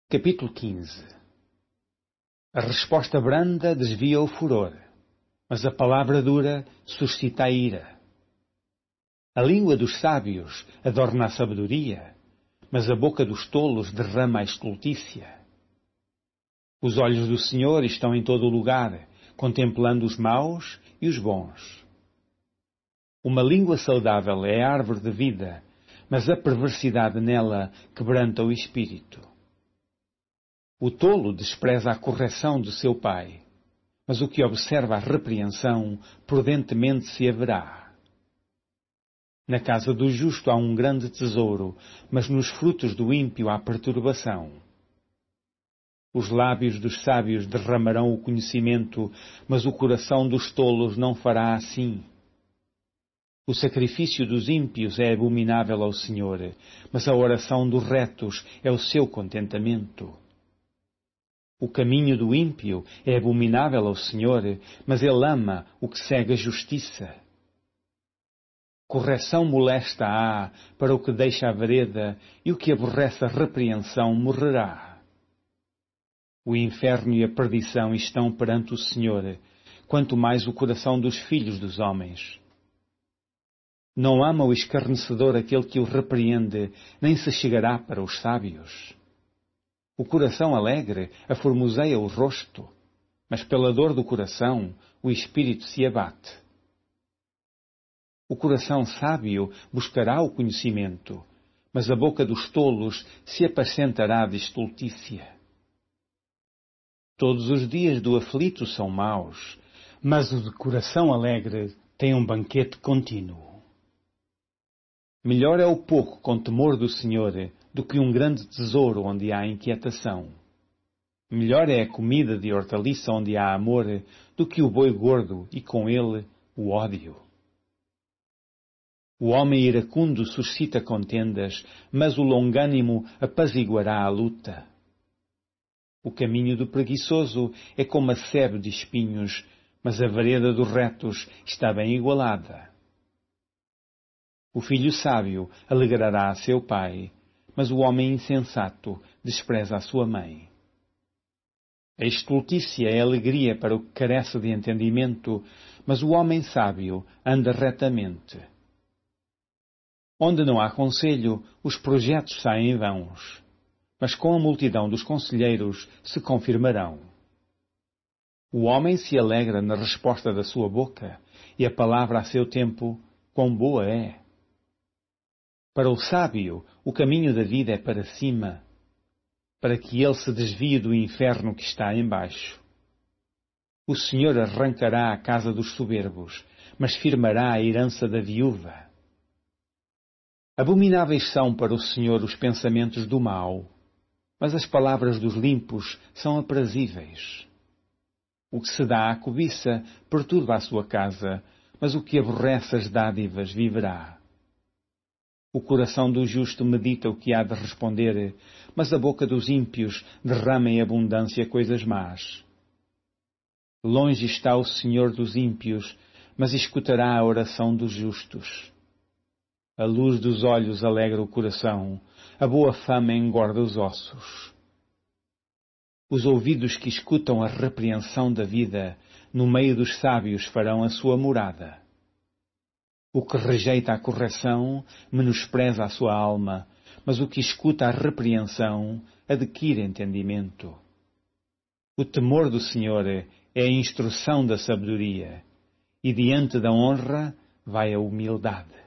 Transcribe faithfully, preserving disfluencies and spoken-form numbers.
Capítulo quinze. A resposta branda desvia o furor, mas a palavra dura suscita a ira. A língua dos sábios adorna a sabedoria, mas a boca dos tolos derrama a estultícia. Os olhos do Senhor estão em todo o lugar, contemplando os maus e os bons. Uma língua saudável é a árvore de vida, mas a perversidade nela quebranta o espírito. O tolo despreza a correção de seu pai, mas o que observa a repreensão prudentemente se haverá. Na casa do justo há um grande tesouro, mas nos frutos do ímpio há perturbação. Os lábios dos sábios derramarão o conhecimento, mas o coração dos tolos não fará assim. O sacrifício dos ímpios é abominável ao Senhor, mas a oração dos retos é o seu contentamento. O caminho do ímpio é abominável ao Senhor, mas ele ama o que segue a justiça. Correção molesta há para o que deixa a vereda, e o que aborrece a repreensão morrerá. O inferno e a perdição estão perante o Senhor, quanto mais o coração dos filhos dos homens. Não ama o escarnecedor aquele que o repreende, nem se chegará para os sábios. O coração alegre aformoseia o rosto, mas pela dor do coração o espírito se abate. O coração sábio buscará o conhecimento, mas a boca dos tolos se apacentará de estultícia. Todos os dias do aflito são maus, mas o de coração alegre tem um banquete contínuo. Melhor é o pouco com temor do Senhor do que um grande tesouro onde há inquietação. Melhor é a comida de hortaliça onde há amor do que o boi gordo e com ele o ódio. O homem iracundo suscita contendas, mas o longânimo apaziguará a luta. O caminho do preguiçoso é como a sebe de espinhos, mas a vereda dos retos está bem igualada. O filho sábio alegrará a seu pai, mas o homem insensato despreza a sua mãe. A estultícia é alegria para o que carece de entendimento, mas o homem sábio anda retamente. Onde não há conselho, os projetos saem vãos, mas com a multidão dos conselheiros se confirmarão. O homem se alegra na resposta da sua boca, e a palavra a seu tempo, quão boa é. Para o sábio, o caminho da vida é para cima, para que ele se desvie do inferno que está embaixo. O Senhor arrancará a casa dos soberbos, mas firmará a herança da viúva. Abomináveis são para o Senhor os pensamentos do mau, mas as palavras dos limpos são aprazíveis. O que se dá à cobiça perturba a sua casa, mas o que aborrece as dádivas viverá. O coração do justo medita o que há de responder, mas a boca dos ímpios derrama em abundância coisas más. Longe está o Senhor dos ímpios, mas escutará a oração dos justos. A luz dos olhos alegra o coração, a boa fama engorda os ossos. Os ouvidos que escutam a repreensão da vida, no meio dos sábios farão a sua morada. O que rejeita a correção menospreza a sua alma, mas o que escuta a repreensão adquire entendimento. O temor do Senhor é a instrução da sabedoria, e diante da honra vai a humildade.